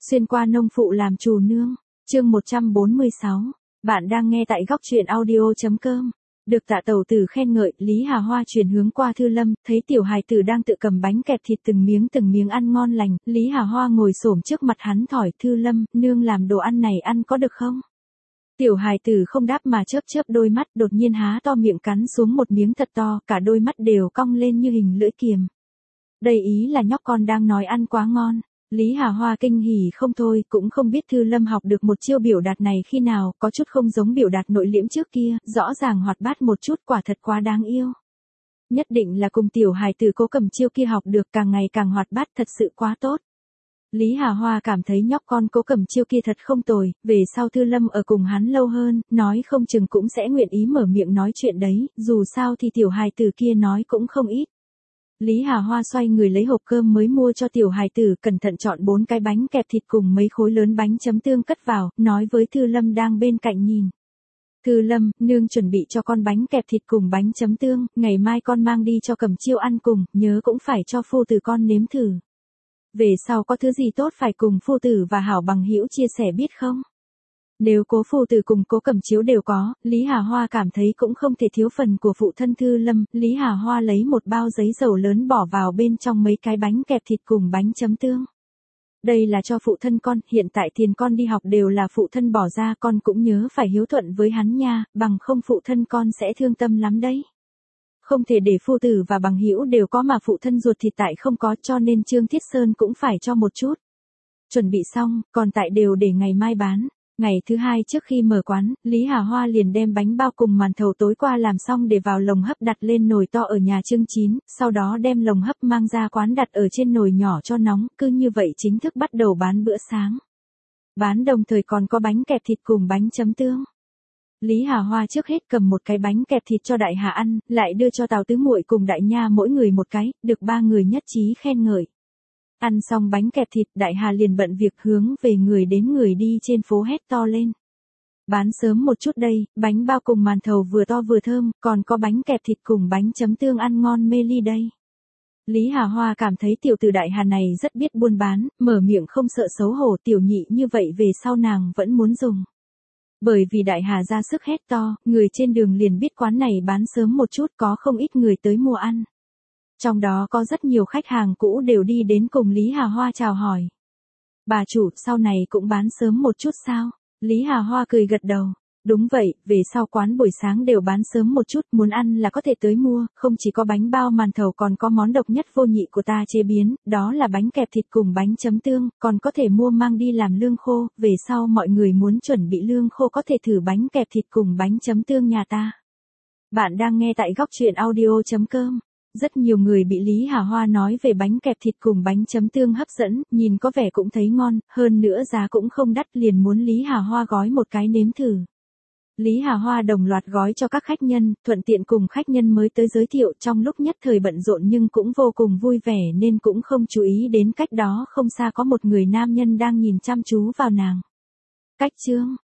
Xuyên qua nông phụ làm chủ nương. Chương 146. Bạn đang nghe tại góc truyện audio.com. Được Tạ Tẩu Tử khen ngợi, Lý Hà Hoa chuyển hướng qua Thư Lâm, thấy tiểu hài tử đang tự cầm bánh kẹp thịt từng miếng ăn ngon lành, Lý Hà Hoa ngồi xổm trước mặt hắn thỏi, Thư Lâm, nương làm đồ ăn này ăn có được không? Tiểu hài tử không đáp mà chớp đôi mắt, đột nhiên há to miệng cắn xuống một miếng thật to, cả đôi mắt đều cong lên như hình lưỡi kiềm. Đây ý là nhóc con đang nói ăn quá ngon. Lý Hà Hoa kinh hỉ không thôi, cũng không biết Thư Lâm học được một chiêu biểu đạt này khi nào, có chút không giống biểu đạt nội liễm trước kia, rõ ràng hoạt bát một chút, quả thật quá đáng yêu. Nhất định là cùng tiểu hài tử Cố Cẩm Chiêu kia học được, càng ngày càng hoạt bát, thật sự quá tốt. Lý Hà Hoa cảm thấy nhóc con Cố Cẩm Chiêu kia thật không tồi, về sau Thư Lâm ở cùng hắn lâu hơn, nói không chừng cũng sẽ nguyện ý mở miệng nói chuyện đấy, dù sao thì tiểu hài tử kia nói cũng không ít. Lý Hà Hoa xoay người lấy hộp cơm mới mua cho tiểu hài tử, cẩn thận chọn 4 cái bánh kẹp thịt cùng mấy khối lớn bánh chấm tương cất vào, nói với Thư Lâm đang bên cạnh nhìn. Thư Lâm, nương chuẩn bị cho con bánh kẹp thịt cùng bánh chấm tương, ngày mai con mang đi cho Cẩm Chiêu ăn cùng, nhớ cũng phải cho phu tử con nếm thử. Về sau có thứ gì tốt phải cùng phu tử và hảo bằng hữu chia sẻ biết không? Nếu Cố phu tử cùng Cố Cẩm Chiếu đều có, Lý Hà Hoa cảm thấy cũng không thể thiếu phần của phụ thân Thư Lâm, Lý Hà Hoa lấy một bao giấy dầu lớn bỏ vào bên trong mấy cái bánh kẹp thịt cùng bánh chấm tương. Đây là cho phụ thân con, hiện tại tiền con đi học đều là phụ thân bỏ ra, con cũng nhớ phải hiếu thuận với hắn nha, bằng không phụ thân con sẽ thương tâm lắm đấy. Không thể để phu tử và bằng hữu đều có mà phụ thân ruột thịt tại không có, cho nên Trương Thiết Sơn cũng phải cho một chút. Chuẩn bị xong, còn tại đều để ngày mai bán. Ngày thứ hai trước khi mở quán, Lý Hà Hoa liền đem bánh bao cùng màn thầu tối qua làm xong để vào lồng hấp đặt lên nồi to ở nhà Trương Chín, sau đó đem lồng hấp mang ra quán đặt ở trên nồi nhỏ cho nóng, cứ như vậy chính thức bắt đầu bán bữa sáng. Bán đồng thời còn có bánh kẹp thịt cùng bánh chấm tương. Lý Hà Hoa trước hết cầm một cái bánh kẹp thịt cho Đại Hà ăn, lại đưa cho Tào Tứ Muội cùng Đại Nha mỗi người một cái, được 3 người nhất trí khen ngợi. Ăn xong bánh kẹp thịt, Đại Hà liền bận việc hướng về người đến người đi trên phố hét to lên. Bán sớm một chút đây, bánh bao cùng màn thầu vừa to vừa thơm, còn có bánh kẹp thịt cùng bánh chấm tương ăn ngon mê ly đây. Lý Hà Hoa cảm thấy tiểu tử Đại Hà này rất biết buôn bán, mở miệng không sợ xấu hổ, tiểu nhị như vậy về sau nàng vẫn muốn dùng. Bởi vì Đại Hà ra sức hét to, người trên đường liền biết quán này bán sớm một chút, có không ít người tới mua ăn. Trong đó có rất nhiều khách hàng cũ đều đi đến cùng Lý Hà Hoa chào hỏi. Bà chủ, sau này cũng bán sớm một chút sao? Lý Hà Hoa cười gật đầu. Đúng vậy, về sau quán buổi sáng đều bán sớm một chút, muốn ăn là có thể tới mua, không chỉ có bánh bao màn thầu còn có món độc nhất vô nhị của ta chế biến, đó là bánh kẹp thịt cùng bánh chấm tương, còn có thể mua mang đi làm lương khô, về sau mọi người muốn chuẩn bị lương khô có thể thử bánh kẹp thịt cùng bánh chấm tương nhà ta. Bạn đang nghe tại góc truyện audio.com. Rất nhiều người bị Lý Hà Hoa nói về bánh kẹp thịt cùng bánh chấm tương hấp dẫn, nhìn có vẻ cũng thấy ngon, hơn nữa giá cũng không đắt, liền muốn Lý Hà Hoa gói một cái nếm thử. Lý Hà Hoa đồng loạt gói cho các khách nhân, thuận tiện cùng khách nhân mới tới giới thiệu, trong lúc nhất thời bận rộn nhưng cũng vô cùng vui vẻ nên cũng không chú ý đến cách đó không xa có một người nam nhân đang nhìn chăm chú vào nàng. Cách chương